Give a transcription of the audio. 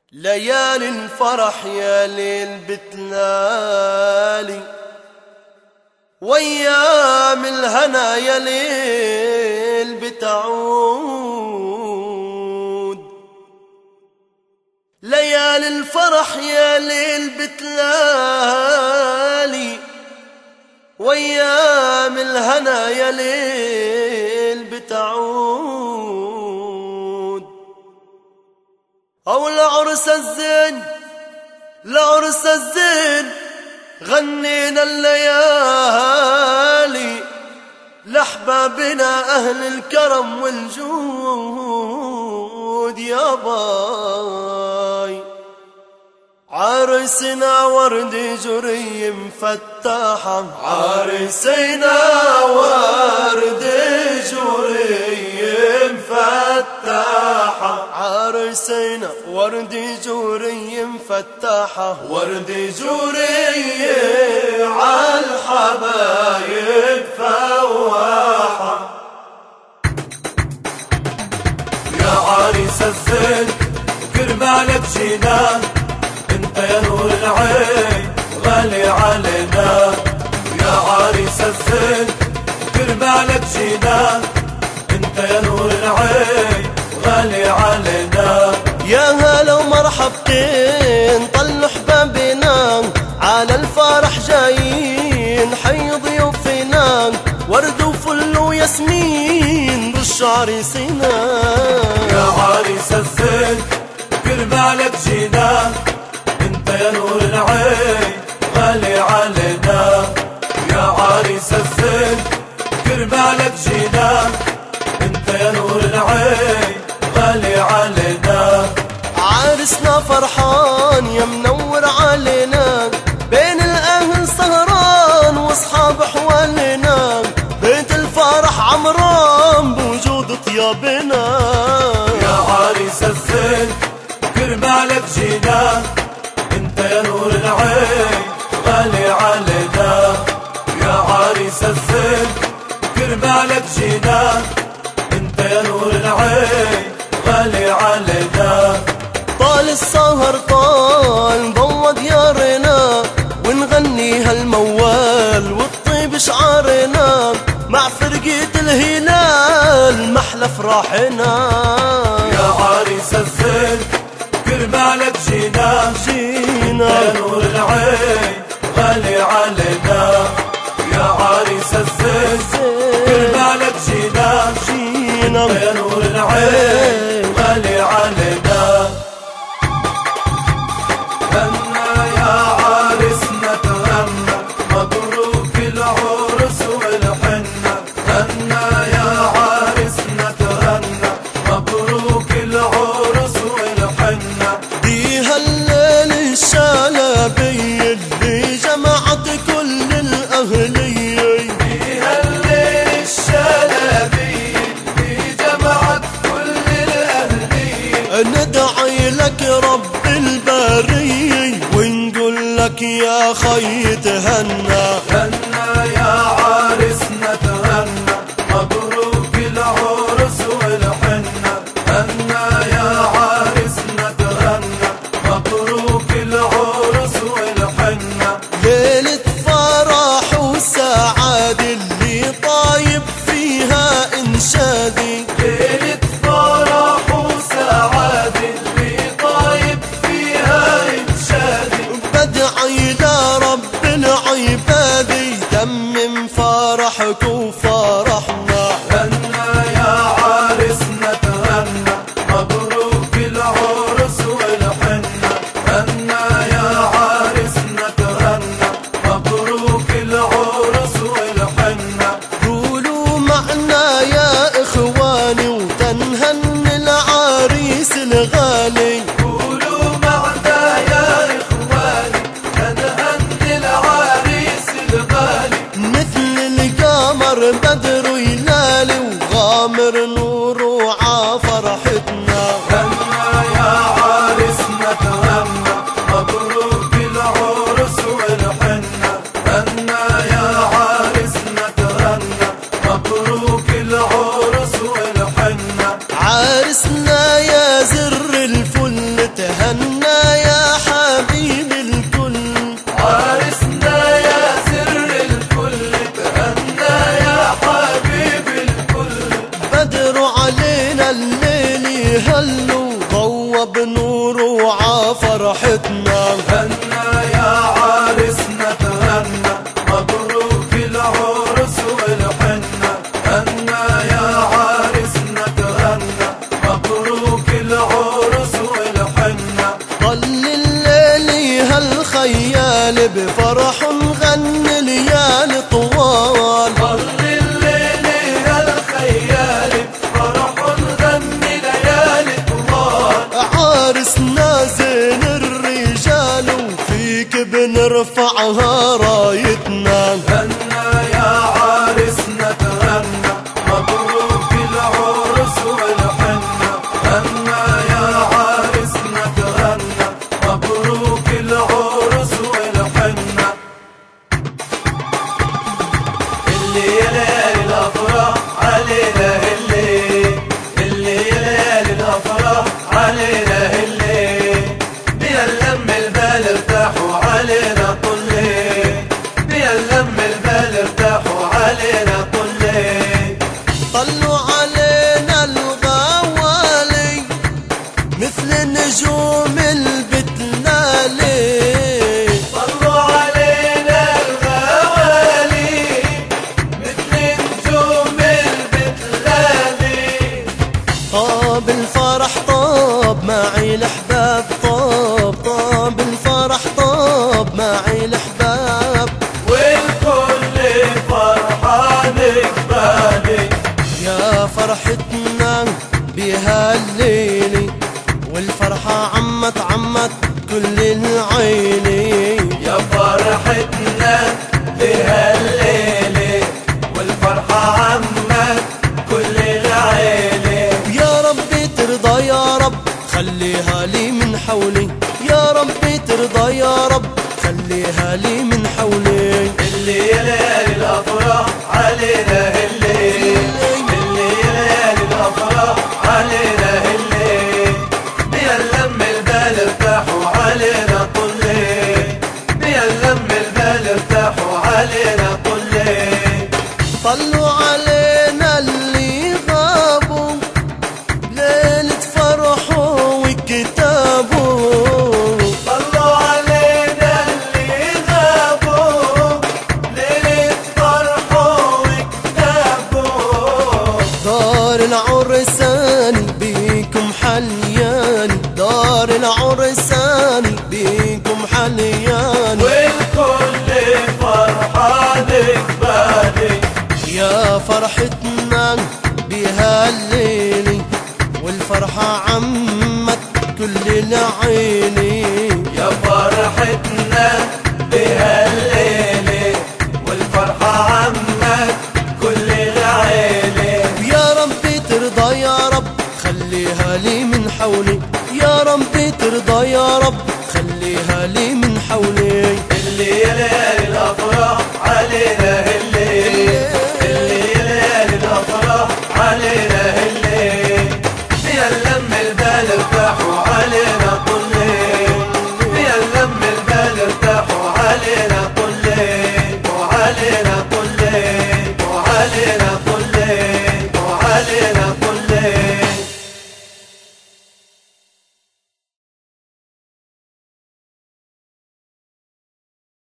ليالي الفرح يا ليل بتلالي، وايام الهنا يا ليل بتعود. ليالي الفرح يا ليل بتلالي، وايام الهنا يا ليل بتعود. او العرس الزين العرس الزين غنينا الليالي لأحبابنا أهل الكرم والجود يا باي. عرسنا ورد جري مفتحة، عرسنا ورد جري مفتحة، عرسنا ورد جري مفتحة، ورد جري عالحبايب فواحة. يا عريس الزين كرمالك جينا، انت يا نور العين غالي علينا. يا عريس الزين كرمالك جينا، انت يا نور العين غالي علينا. يا هلا ومرحبتين طلوا حبابنا على الفرح جايين، حي ضيوفنا ورد وفل وياسمين رش عريسنا. يا عريس الزين كرمالك جينا، انت يا نور العين غالي علينا. يا عريس الزين كرمالك جينا، انت يا نور العين غالي علينا. عرسنا فرحان يا منور علينا، بين الاهل سهران واصحاب حوالينا، بيت الفرح عمران بوجود طيابنا. يا عريس الزين كرمالك جينا، انت يا نور العين غالي علينا. يا عريس الزين كرمالك جينا، انت يا نور العين غالي علينا. طال السهر طال ضوى ديارنا، ونغني هالموال والطيب شعارنا، مع فرقة الهلال محلى فرحنا. يا عريس الزين كرمالك جينا، جينا يا نور العين غالي علينا. يا عريس الزين كرمالك جينا، جينا يا نور العين غالي علينا. غنى يا عريسنا تغنى، مبروك العرس والحنة. غنى يا عريسنا تغنى، مبروك العرس والحنة. دي هالليل الشلبي اللي جمعت كل الأهلية، دي هالليل الشلبي اللي جمعت كل الأهلية. ندعي لك رب البرية ونقول لك يا خي تهنى. غنى يا عريسنا تغنى، مبروك العرس والحنة. غنى يا عريسنا تغنى، مبروك العرس والحنة. ليلة فرح وسعادة اللي طايب فيها إنشادي، ليلة فرح وسعادة اللي طايب فيها إنشادي. بدعي لرب العباد يتمم فرحك وفرحنا. غنى يا عريسنا تغنى، مبروك العرس والحنة. غنى يا عريسنا تغنى، مبروك العرس والحنة. قولوا معنا يا إخواني وتنهن العريس الغالي، قولوا معنا يا إخواني تنهني العريس الغالي. مثل القمر بدر يلالي وغامر نوره عفرحتنا. غنى يا عريسنا تغنى، مبروك العرس والحنة. غنى يا عريسنا تغنى، مبروك العرس والحنة. عرسنا يا زر الفل تهنى بنور وعا فرحتنا. هنا يا عرسنا تهنى مبروك العرس والحنة. هنا يا عرسنا تهنى مبروك العرس والحنة. ضل الليل هالخيال بفرح نغني ليالي طوال. ضل الليل هالخيال بفرح نغني ليالي طوال. عارسنا زين الرجال وفيك بنرفعها رايتنا. هنا يا عرسنا تهنى مبروك العرس والحنة. هنا يا عرسنا تهنى مبروك العرس والحنة. الليالي الافراح علينا الليالي الافراح علينا بيا اللم البال ارتاحوا علينا طلي. بيا اللم البال ارتاحوا علينا طلي. طلوا علينا الغوالي مثل نجوم البتلالي. طلوا علينا الغوالي مثل نجوم البتلالي. طاب الفرح طاب معي الأحباب. طاب الفرح طاب معي الأحباب. والكل فرحان قبالي. يا فرحتنا بهالليلة والفرحة عمت كل العيني. يا فرحتنا بهالليلة والفرحة عمت كل العيلة. يا ربي ترضى يا رب خليها لي من حولي. يا ربي ترضى يا رب خليها لي من حولي. الليالي الافراح علينا الليالي الافراح علينا بيا اللم البال ارتاحوا علينا طلي. بيا اللم البال ارتاحوا علينا طلي. طلوا علينا اللي غابوا ليلة فرحوا وكتابوا. طلوا علينا اللي غابوا ليلة فرحوا وكتابوا. دار العرسان بيكم حليان. دار العرسان بيكم حليان. والكل فرحان قبالي. يا فرحتنا بهالليلة والفرحة عمت كل العيني. يا فرحتنا بهالليلة والفرحة عمت كل العيلة. يا ربي ترضى يا رب خليها لي من حولي. يا ربي ترضى يا رب خليها لي من حولي. الليالي